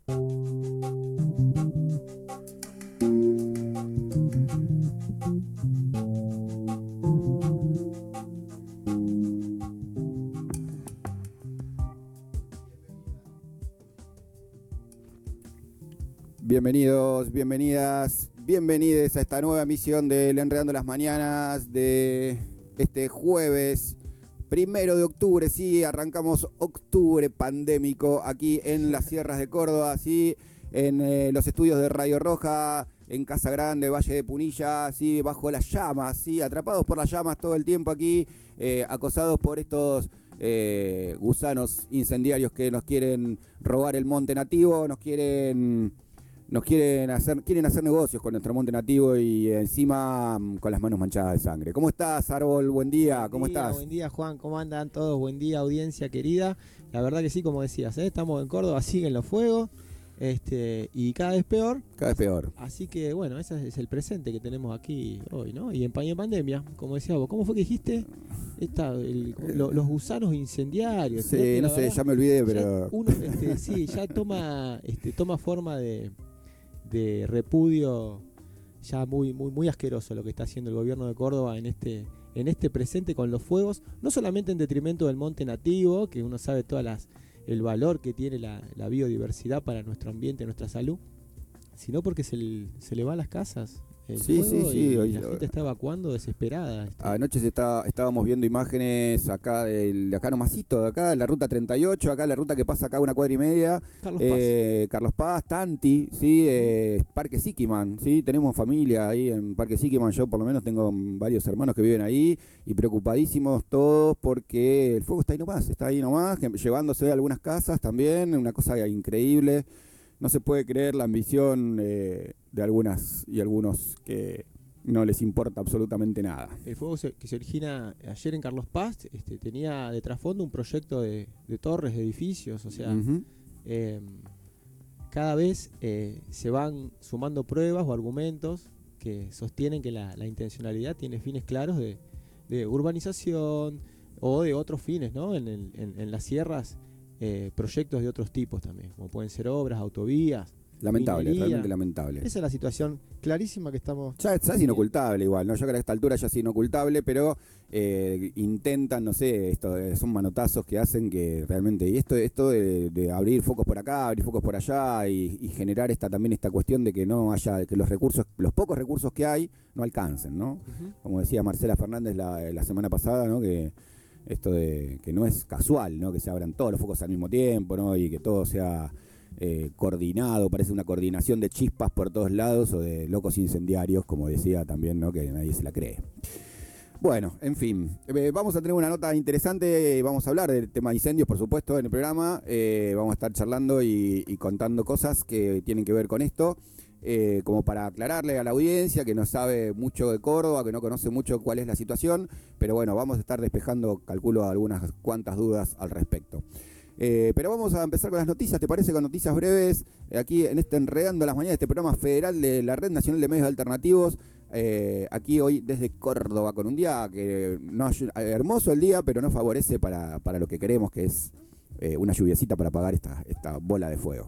Bienvenidos, bienvenidas, bienvenides a esta nueva emisión del Enredando las Mañanas de este jueves 1 de octubre. Sí, arrancamos octubre pandémico aquí en las sierras de Córdoba, sí, en los estudios de Radio Roja, en Casa Grande, Valle de Punilla, sí, bajo las llamas, sí, atrapados por las llamas todo el tiempo aquí, acosados por estos gusanos incendiarios que nos quieren robar el monte nativo, quieren hacer negocios con nuestro monte nativo y encima con las manos manchadas de sangre. ¿Cómo estás, Árbol? Buen día, ¿cómo estás? Buen día, Juan, ¿cómo andan todos? Buen día, audiencia querida. La verdad que sí, como decías, estamos en Córdoba, siguen los fuegos, y cada vez peor. Cada vez peor. Así que bueno, ese es el presente que tenemos aquí hoy, ¿no? Y en pandemia, como decías vos, ¿cómo fue que dijiste? Los gusanos incendiarios. Sí, no sé, verdad, ya me olvidé, pero uno, sí, ya toma forma de repudio ya muy asqueroso lo que está haciendo el gobierno de Córdoba en este presente con los fuegos, no solamente en detrimento del monte nativo, que uno sabe el valor que tiene la biodiversidad para nuestro ambiente, nuestra salud, sino porque se le va a las casas el fuego y la gente está evacuando desesperada. Anoche estábamos viendo imágenes acá acá nomasito, de acá, la ruta 38, acá la ruta que pasa acá 1 cuadra y media. Carlos Paz, Tanti, sí, Parque Siquiman, sí, tenemos familia ahí en Parque Siquiman, yo por lo menos tengo varios hermanos que viven ahí y preocupadísimos todos porque el fuego está ahí nomás, llevándose a algunas casas también, una cosa increíble. No se puede creer la ambición de algunas y algunos que no les importa absolutamente nada. El fuego que se origina ayer en Carlos Paz tenía de trasfondo un proyecto de torres, de edificios, o sea, cada vez se van sumando pruebas o argumentos que sostienen que la intencionalidad tiene fines claros de urbanización o de otros fines, ¿no? En las sierras. Proyectos de otros tipos también, como pueden ser obras, autovías. Lamentable, minería. Realmente lamentable. Esa es la situación clarísima que estamos... Ya es inocultable igual, ¿no? Yo creo que a esta altura ya es inocultable, pero intentan, no sé, son manotazos que hacen que realmente... Y esto de abrir focos por acá, abrir focos por allá y generar también esta cuestión de que no haya, que los pocos recursos que hay no alcancen, ¿no? Uh-huh. Como decía Marcela Fernández la semana pasada, ¿no? Que esto de que no es casual, ¿no? Que se abran todos los focos al mismo tiempo, ¿no? Y que todo sea coordinado, parece una coordinación de chispas por todos lados o de locos incendiarios, como decía también, ¿no? Que nadie se la cree. Bueno, en fin, vamos a tener una nota interesante, vamos a hablar del tema de incendios, por supuesto, en el programa, vamos a estar charlando y contando cosas que tienen que ver con esto. Como para aclararle a la audiencia que no sabe mucho de Córdoba, que no conoce mucho cuál es la situación, pero bueno, vamos a estar despejando, calculo, algunas cuantas dudas al respecto. Pero vamos a empezar con las noticias, ¿te parece? Con noticias breves, aquí en Enredando las Mañanas, este programa federal de la Red Nacional de Medios Alternativos, aquí hoy desde Córdoba, con un día que no hermoso el día, pero no favorece para lo que queremos, que es una lluviecita para apagar esta bola de fuego.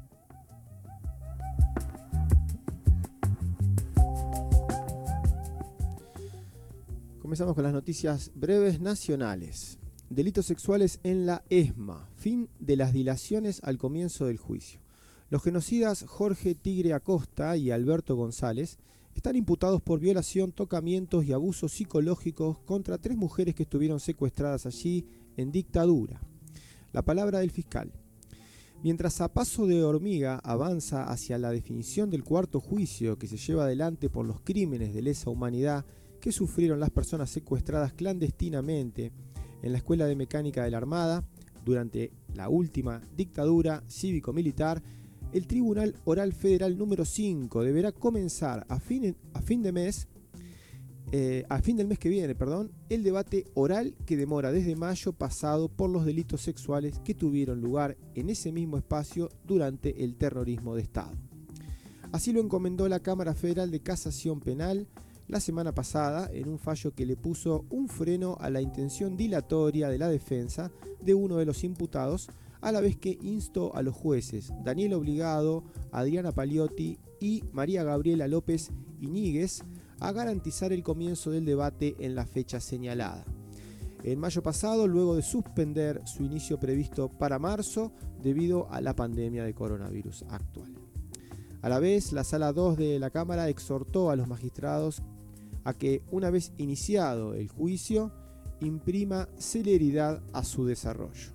Comenzamos con las noticias breves nacionales. Delitos sexuales en la ESMA. Fin de las dilaciones al comienzo del juicio. Los genocidas Jorge Tigre Acosta y Alberto González están imputados por violación, tocamientos y abusos psicológicos contra 3 mujeres que estuvieron secuestradas allí en dictadura. La palabra del fiscal. Mientras a paso de hormiga avanza hacia la definición del cuarto juicio que se lleva adelante por los crímenes de lesa humanidad que sufrieron las personas secuestradas clandestinamente en la Escuela de Mecánica de la Armada durante la última dictadura cívico-militar, el Tribunal Oral Federal número 5 deberá comenzar a fin del mes que viene, el debate oral que demora desde mayo pasado por los delitos sexuales que tuvieron lugar en ese mismo espacio durante el terrorismo de Estado. Así lo encomendó la Cámara Federal de Casación Penal la semana pasada en un fallo que le puso un freno a la intención dilatoria de la defensa de uno de los imputados a la vez que instó a los jueces Daniel Obligado, Adriana Paliotti y María Gabriela López Iñiguez a garantizar el comienzo del debate en la fecha señalada. En mayo pasado, luego de suspender su inicio previsto para marzo debido a la pandemia de coronavirus actual. A la vez, la Sala 2 de la Cámara exhortó a los magistrados a que, una vez iniciado el juicio, imprima celeridad a su desarrollo.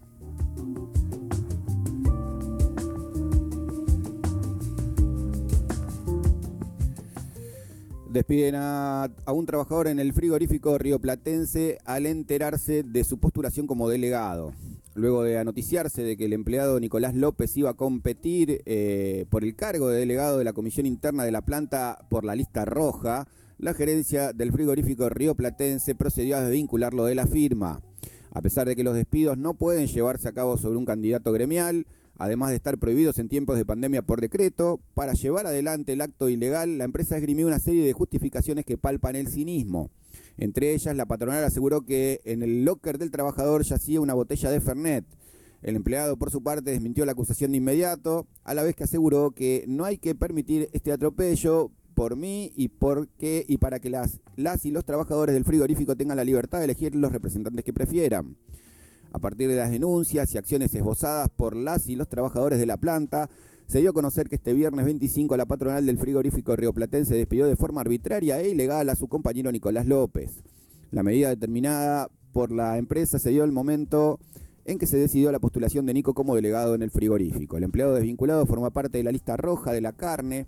Despiden a un trabajador en el frigorífico rioplatense al enterarse de su postulación como delegado. Luego de anoticiarse de que el empleado Nicolás López iba a competir por el cargo de delegado de la comisión interna de la planta por la lista roja, la gerencia del frigorífico rioplatense procedió a desvincularlo de la firma. A pesar de que los despidos no pueden llevarse a cabo sobre un candidato gremial, además de estar prohibidos en tiempos de pandemia por decreto, para llevar adelante el acto ilegal, la empresa esgrimió una serie de justificaciones que palpan el cinismo. Entre ellas, la patronal aseguró que en el locker del trabajador yacía una botella de Fernet. El empleado, por su parte, desmintió la acusación de inmediato, a la vez que aseguró que no hay que permitir este atropello por mí y para que las y los trabajadores del frigorífico tengan la libertad de elegir los representantes que prefieran. A partir de las denuncias y acciones esbozadas por las y los trabajadores de la planta, se dio a conocer que este viernes 25 la patronal del frigorífico rioplatense despidió de forma arbitraria e ilegal a su compañero Nicolás López. La medida determinada por la empresa se dio al momento en que se decidió la postulación de Nico como delegado en el frigorífico. El empleado desvinculado forma parte de la lista roja de la carne.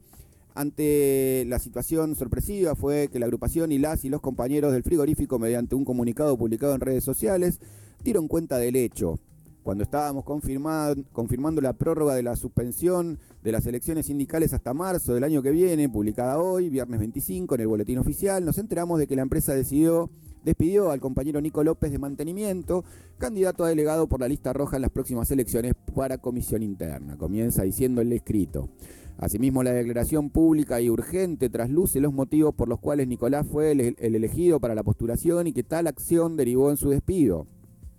Ante la situación sorpresiva fue que la agrupación y los compañeros del frigorífico, mediante un comunicado publicado en redes sociales, dieron cuenta del hecho. Cuando estábamos confirmando la prórroga de la suspensión de las elecciones sindicales hasta marzo del año que viene, publicada hoy, viernes 25, en el boletín oficial, nos enteramos de que la empresa despidió al compañero Nico López de Mantenimiento, candidato a delegado por la lista roja en las próximas elecciones para comisión interna. Comienza diciendo el escrito. Asimismo, la declaración pública y urgente trasluce los motivos por los cuales Nicolás fue el elegido para la postulación y que tal acción derivó en su despido.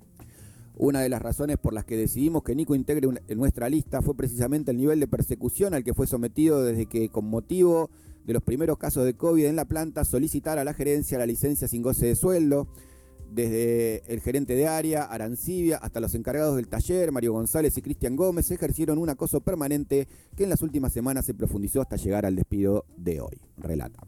Una de las razones por las que decidimos que Nico integre en nuestra lista fue precisamente el nivel de persecución al que fue sometido desde que, con motivo de los primeros casos de COVID en la planta, solicitara a la gerencia la licencia sin goce de sueldo. Desde el gerente de área, Arancibia, hasta los encargados del taller, Mario González y Cristian Gómez, ejercieron un acoso permanente que en las últimas semanas se profundizó hasta llegar al despido de hoy. Relata.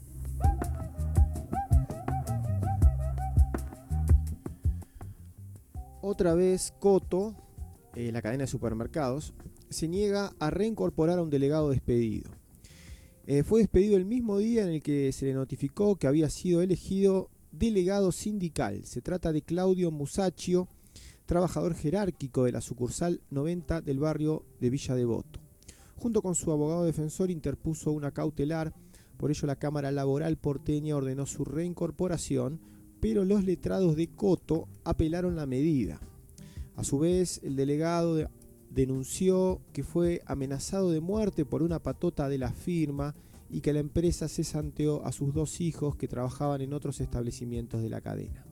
Otra vez, Coto, la cadena de supermercados, se niega a reincorporar a un delegado despedido. Fue despedido el mismo día en el que se le notificó que había sido elegido delegado sindical. Se trata de Claudio Musacchio, trabajador jerárquico de la sucursal 90 del barrio de Villa Devoto. Junto con su abogado defensor interpuso una cautelar, por ello la Cámara Laboral porteña ordenó su reincorporación, pero los letrados de Coto apelaron la medida. A su vez, el delegado denunció que fue amenazado de muerte por una patota de la firma y que la empresa cesanteó a sus 2 hijos que trabajaban en otros establecimientos de la cadena.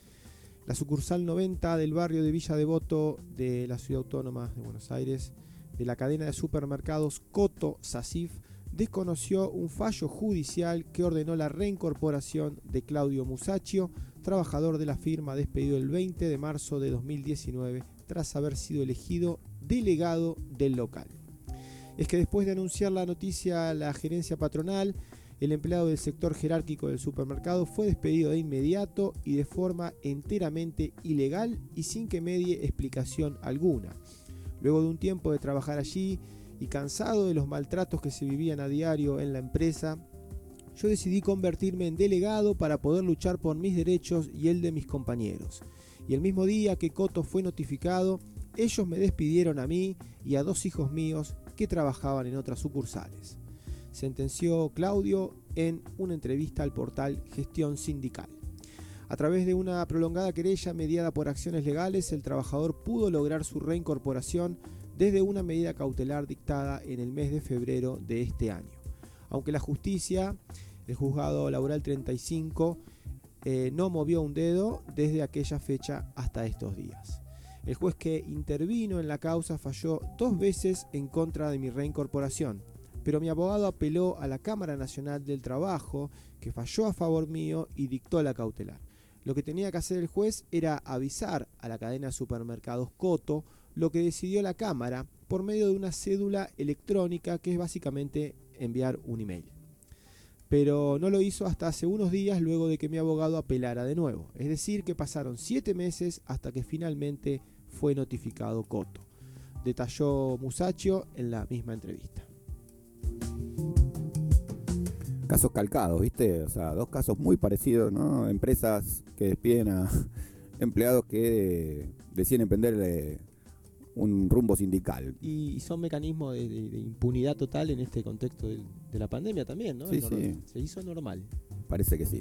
La sucursal 90 del barrio de Villa Devoto de la Ciudad Autónoma de Buenos Aires, de la cadena de supermercados Coto Sasif, desconoció un fallo judicial que ordenó la reincorporación de Claudio Musacchio, trabajador de la firma despedido el 20 de marzo de 2019 tras haber sido elegido delegado del local. Es que después de anunciar la noticia a la gerencia patronal, el empleado del sector jerárquico del supermercado fue despedido de inmediato y de forma enteramente ilegal y sin que medie explicación alguna. Luego de un tiempo de trabajar allí y cansado de los maltratos que se vivían a diario en la empresa, yo decidí convertirme en delegado para poder luchar por mis derechos y el de mis compañeros. Y el mismo día que Coto fue notificado, ellos me despidieron a mí y a 2 hijos míos que trabajaban en otras sucursales, sentenció Claudio en una entrevista al portal Gestión Sindical. A través de una prolongada querella mediada por acciones legales, el trabajador pudo lograr su reincorporación desde una medida cautelar dictada en el mes de febrero de este año. Aunque la justicia, el juzgado laboral 35, no movió un dedo desde aquella fecha hasta estos días. El juez que intervino en la causa falló 2 veces en contra de mi reincorporación, pero mi abogado apeló a la Cámara Nacional del Trabajo, que falló a favor mío y dictó la cautelar. Lo que tenía que hacer el juez era avisar a la cadena de supermercados Coto lo que decidió la Cámara por medio de una cédula electrónica, que es básicamente enviar un email. Pero no lo hizo hasta hace unos días, luego de que mi abogado apelara de nuevo. Es decir, que pasaron 7 meses hasta que finalmente fue notificado Coto, detalló Musacchio en la misma entrevista. Casos calcados, ¿viste? O sea, 2 casos muy parecidos, ¿no? Empresas que despiden a empleados que deciden emprender un rumbo sindical. Y son mecanismos de impunidad total en este contexto de la pandemia también, ¿no? Sí, sí. Se hizo normal. Parece que sí.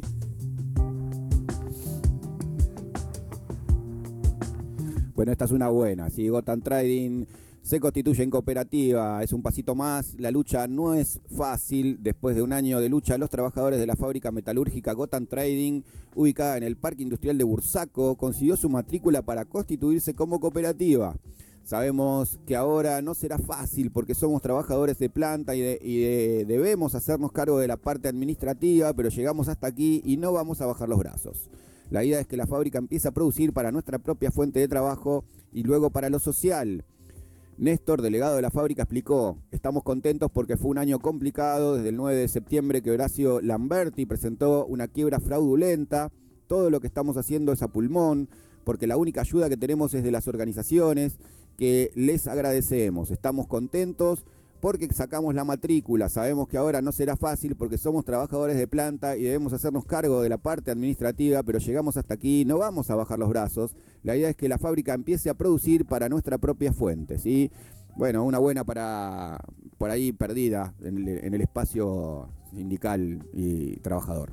Bueno, esta es una buena. Si Gotham Trading se constituye en cooperativa, es un pasito más. La lucha no es fácil. Después de un año de lucha, los trabajadores de la fábrica metalúrgica Gotham Trading, ubicada en el Parque Industrial de Bursaco, consiguió su matrícula para constituirse como cooperativa. Sabemos que ahora no será fácil porque somos trabajadores de planta y debemos hacernos cargo de la parte administrativa, pero llegamos hasta aquí y no vamos a bajar los brazos. La idea es que la fábrica empiece a producir para nuestra propia fuente de trabajo y luego para lo social. Néstor, delegado de la fábrica, explicó: estamos contentos porque fue un año complicado desde el 9 de septiembre que Horacio Lamberti presentó una quiebra fraudulenta. Todo lo que estamos haciendo es a pulmón, porque la única ayuda que tenemos es de las organizaciones, que les agradecemos. Estamos contentos porque sacamos la matrícula. Sabemos que ahora no será fácil porque somos trabajadores de planta y debemos hacernos cargo de la parte administrativa, pero llegamos hasta aquí, no vamos a bajar los brazos. La idea es que la fábrica empiece a producir para nuestra propia fuente, ¿sí? Bueno, una buena para por ahí perdida en el espacio sindical y trabajador.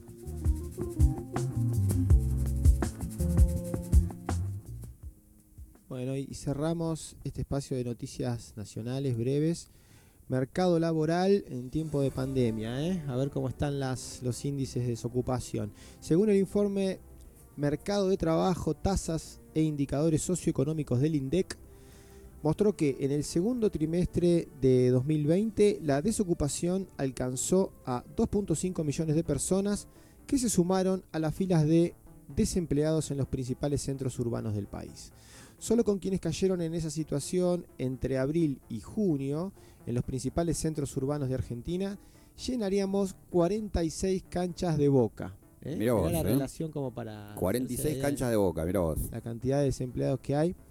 Bueno, y cerramos este espacio de noticias nacionales breves. Mercado laboral en tiempo de pandemia, A ver cómo están los índices de desocupación. Según el informe Mercado de Trabajo, Tasas e Indicadores Socioeconómicos del INDEC, mostró que en el segundo trimestre de 2020 la desocupación alcanzó a 2.5 millones de personas que se sumaron a las filas de desempleados en los principales centros urbanos del país. Solo con quienes cayeron en esa situación entre abril y junio en los principales centros urbanos de Argentina llenaríamos 46 canchas de Boca. Mirá vos, la relación como para 46 canchas de Boca, mirá vos. La cantidad de desempleados que hay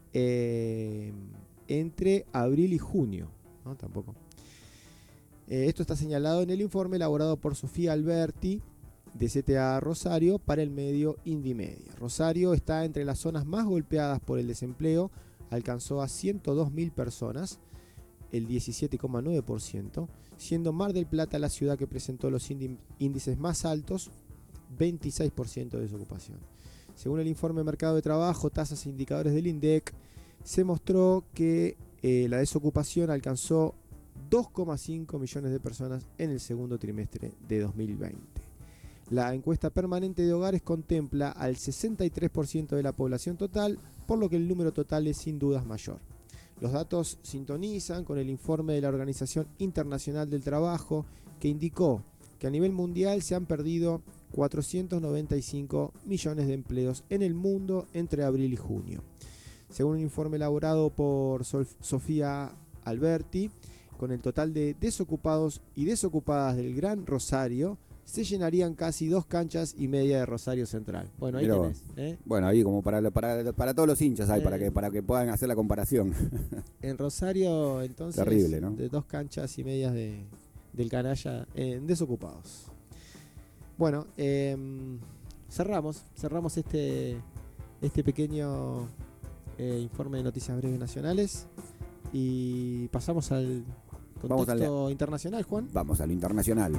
entre abril y junio, ¿no? Tampoco. Esto está señalado en el informe elaborado por Sofía Alberti de CTA Rosario para el medio Indymedia. Rosario está entre las zonas más golpeadas por el desempleo, alcanzó a 102.000 personas, el 17,9%, siendo Mar del Plata la ciudad que presentó los índices más altos, 26% de desocupación. Según el informe Mercado de Trabajo, Tasas e Indicadores del INDEC, se mostró que la desocupación alcanzó 2,5 millones de personas en el segundo trimestre de 2020. La encuesta permanente de hogares contempla al 63% de la población total, por lo que el número total es sin dudas mayor. Los datos sintonizan con el informe de la Organización Internacional del Trabajo, que indicó que a nivel mundial se han perdido 495 millones de empleos en el mundo entre abril y junio. Según un informe elaborado por Sofía Alberti, con el total de desocupados y desocupadas del Gran Rosario, se llenarían casi 2 canchas y media de Rosario Central. Bueno, ahí tenés. Bueno, ahí como para todos los hinchas hay, para que puedan hacer la comparación. En Rosario, entonces, terrible, ¿no? De 2 canchas y medias del canalla desocupados. Bueno, cerramos este pequeño informe de noticias breves nacionales y pasamos al contexto internacional, Juan. Vamos a lo internacional.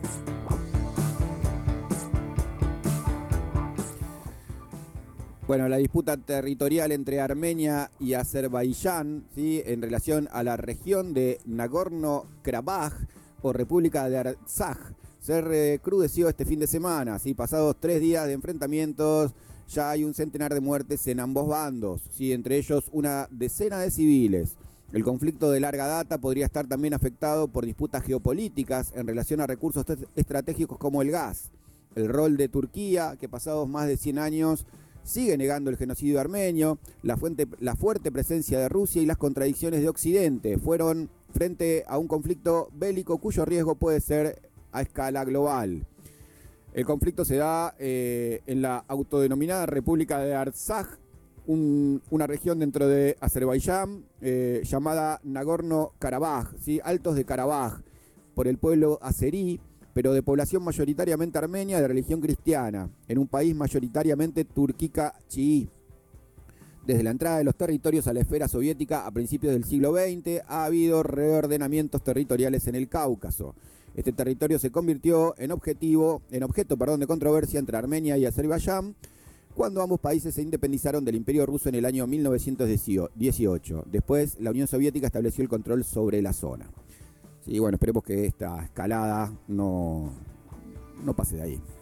Bueno, la disputa territorial entre Armenia y Azerbaiyán, ¿sí?, en relación a la región de Nagorno-Karabaj o República de Artsaj, se recrudeció este fin de semana, ¿sí? Pasados 3 días de enfrentamientos, ya hay un centenar de muertes en ambos bandos, ¿sí? Entre ellos una decena de civiles. El conflicto de larga data podría estar también afectado por disputas geopolíticas en relación a recursos estratégicos como el gas. El rol de Turquía, que pasados más de 100 años sigue negando el genocidio armenio, la fuerte presencia de Rusia y las contradicciones de Occidente fueron frente a un conflicto bélico cuyo riesgo puede ser a escala global. El conflicto se da en la autodenominada República de Artsaj, una región dentro de Azerbaiyán llamada Nagorno-Karabaj, ¿sí? Altos de Karabaj, por el pueblo azerí, pero de población mayoritariamente armenia de religión cristiana, en un país mayoritariamente turquica chií. Desde la entrada de los territorios a la esfera soviética a principios del siglo XX ha habido reordenamientos territoriales en el Cáucaso. Este territorio se convirtió en objeto de controversia entre Armenia y Azerbaiyán cuando ambos países se independizaron del Imperio Ruso en el año 1918. Después, la Unión Soviética estableció el control sobre la zona. Sí, bueno, esperemos que esta escalada no pase de ahí.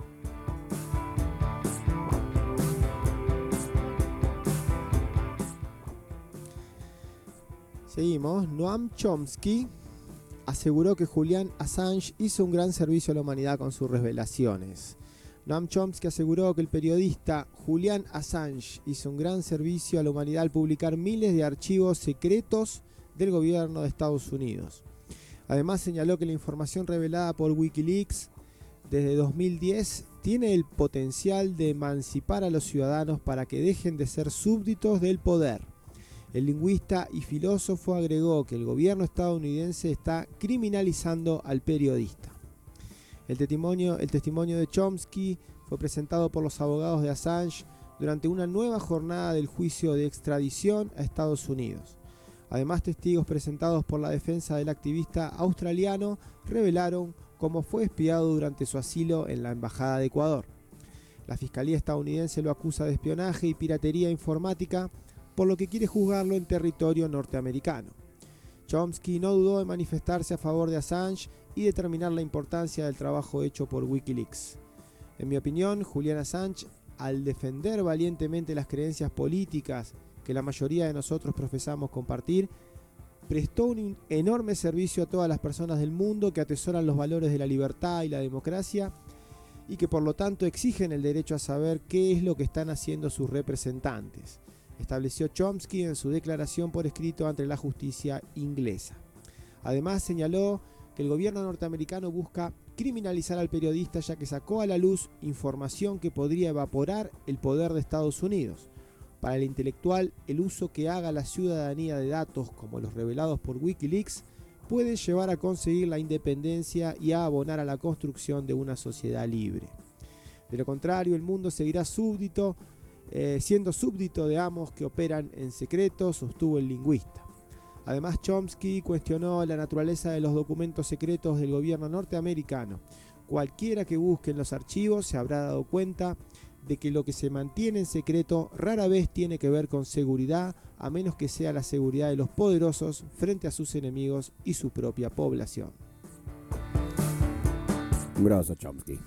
Seguimos. Noam Chomsky aseguró que Julian Assange hizo un gran servicio a la humanidad con sus revelaciones. Noam Chomsky aseguró que el periodista Julian Assange hizo un gran servicio a la humanidad al publicar miles de archivos secretos del gobierno de Estados Unidos. Además señaló que la información revelada por Wikileaks desde 2010 tiene el potencial de emancipar a los ciudadanos para que dejen de ser súbditos del poder. El lingüista y filósofo agregó que el gobierno estadounidense está criminalizando al periodista. El testimonio de Chomsky fue presentado por los abogados de Assange durante una nueva jornada del juicio de extradición a Estados Unidos. Además, testigos presentados por la defensa del activista australiano revelaron cómo fue espiado durante su asilo en la Embajada de Ecuador. La Fiscalía estadounidense lo acusa de espionaje y piratería informática, por lo que quiere juzgarlo en territorio norteamericano. Chomsky no dudó en manifestarse a favor de Assange y determinar la importancia del trabajo hecho por Wikileaks. En mi opinión, Julian Assange, al defender valientemente las creencias políticas que la mayoría de nosotros profesamos compartir, prestó un enorme servicio a todas las personas del mundo que atesoran los valores de la libertad y la democracia y que por lo tanto exigen el derecho a saber qué es lo que están haciendo sus representantes, estableció Chomsky en su declaración por escrito ante la justicia inglesa. Además señaló que el gobierno norteamericano busca criminalizar al periodista ya que sacó a la luz información que podría evaporar el poder de Estados Unidos. Para el intelectual, el uso que haga la ciudadanía de datos como los revelados por Wikileaks puede llevar a conseguir la independencia y a abonar a la construcción de una sociedad libre. De lo contrario, el mundo seguirá siendo súbdito de amos que operan en secreto, sostuvo el lingüista. Además, Chomsky cuestionó la naturaleza de los documentos secretos del gobierno norteamericano. Cualquiera que busque en los archivos se habrá dado cuenta de que lo que se mantiene en secreto rara vez tiene que ver con seguridad, a menos que sea la seguridad de los poderosos frente a sus enemigos y su propia población. Grosso Chomsky.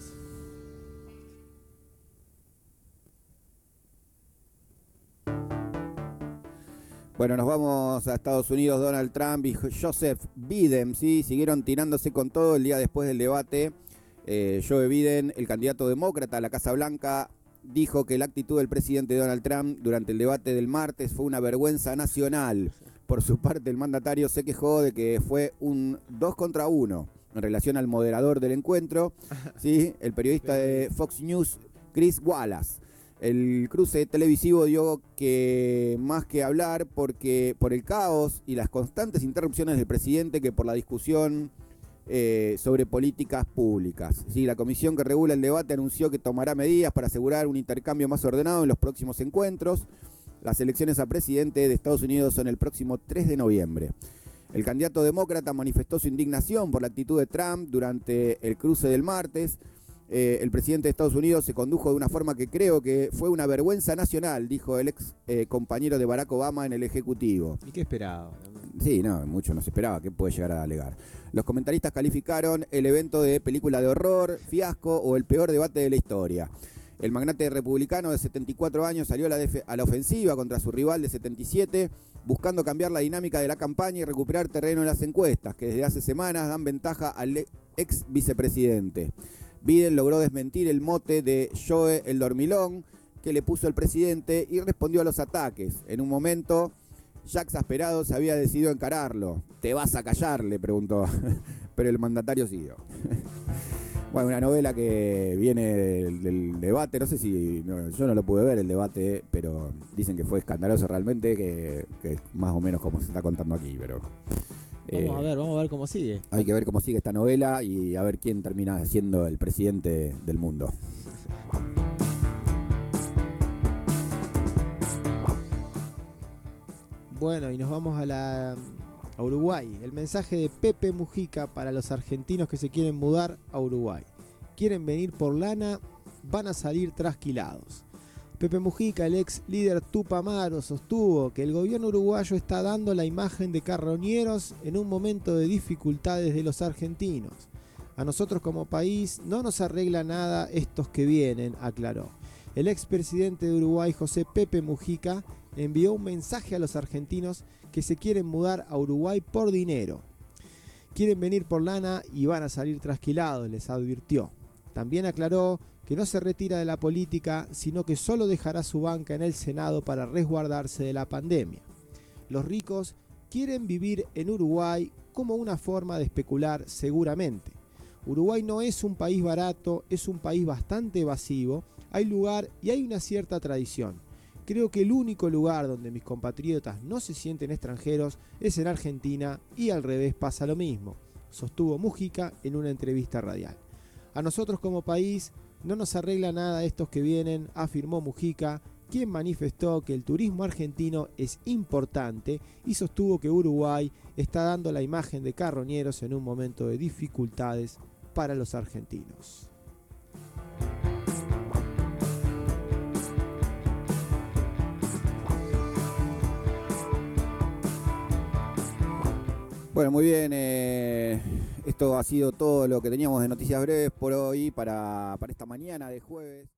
Bueno, nos vamos a Estados Unidos. Donald Trump y Joseph Biden, ¿sí? Siguieron tirándose con todo el día después del debate. Joe Biden, el candidato demócrata a la Casa Blanca, dijo que la actitud del presidente Donald Trump durante el debate del martes fue una vergüenza nacional. Por su parte, el mandatario se quejó de que fue un 2 contra 1 en relación al moderador del encuentro, ¿sí? El periodista de Fox News, Chris Wallace. El cruce televisivo dio que más que hablar por el caos y las constantes interrupciones del presidente que por la discusión sobre políticas públicas. Sí, la comisión que regula el debate anunció que tomará medidas para asegurar un intercambio más ordenado en los próximos encuentros. Las elecciones a presidente de Estados Unidos son el próximo 3 de noviembre. El candidato demócrata manifestó su indignación por la actitud de Trump durante el cruce del martes. El presidente de Estados Unidos se condujo de una forma que creo que fue una vergüenza nacional, dijo el ex compañero de Barack Obama en el Ejecutivo. ¿Y qué esperaba? Sí, no, mucho no se esperaba, ¿qué puede llegar a alegar? Los comentaristas calificaron el evento de película de horror, fiasco o el peor debate de la historia. El magnate republicano de 74 años salió a la ofensiva contra su rival de 77, buscando cambiar la dinámica de la campaña y recuperar terreno en las encuestas, que desde hace semanas dan ventaja al ex vicepresidente. Biden logró desmentir el mote de Joe el Dormilón que le puso el presidente y respondió a los ataques. En un momento, ya exasperado, se había decidido encararlo. ¿Te vas a callar?, le preguntó, pero el mandatario siguió. Bueno, una novela que viene del debate, no sé si, yo no lo pude ver el debate, pero dicen que fue escandaloso realmente, que es más o menos como se está contando aquí, pero... Vamos a ver cómo sigue. Hay que ver cómo sigue esta novela y a ver quién termina siendo el presidente del mundo. Bueno, y nos vamos a Uruguay. El mensaje de Pepe Mujica para los argentinos que se quieren mudar a Uruguay. Quieren venir por lana, van a salir trasquilados. Pepe Mujica, el ex líder Tupamaro, sostuvo que el gobierno uruguayo está dando la imagen de carroñeros en un momento de dificultades de los argentinos. A nosotros como país no nos arregla nada estos que vienen, aclaró. El expresidente de Uruguay, José Pepe Mujica, envió un mensaje a los argentinos que se quieren mudar a Uruguay por dinero. Quieren venir por lana y van a salir trasquilados, les advirtió. También aclaró que no se retira de la política, sino que solo dejará su banca en el Senado para resguardarse de la pandemia. Los ricos quieren vivir en Uruguay como una forma de especular seguramente. Uruguay no es un país barato, es un país bastante evasivo, hay lugar y hay una cierta tradición. Creo que el único lugar donde mis compatriotas no se sienten extranjeros es en Argentina y al revés pasa lo mismo, sostuvo Mujica en una entrevista radial. A nosotros como país no nos arregla nada estos que vienen, afirmó Mujica, quien manifestó que el turismo argentino es importante y sostuvo que Uruguay está dando la imagen de carroñeros en un momento de dificultades para los argentinos. Bueno, muy bien, esto ha sido todo lo que teníamos de noticias breves por hoy para esta mañana de jueves.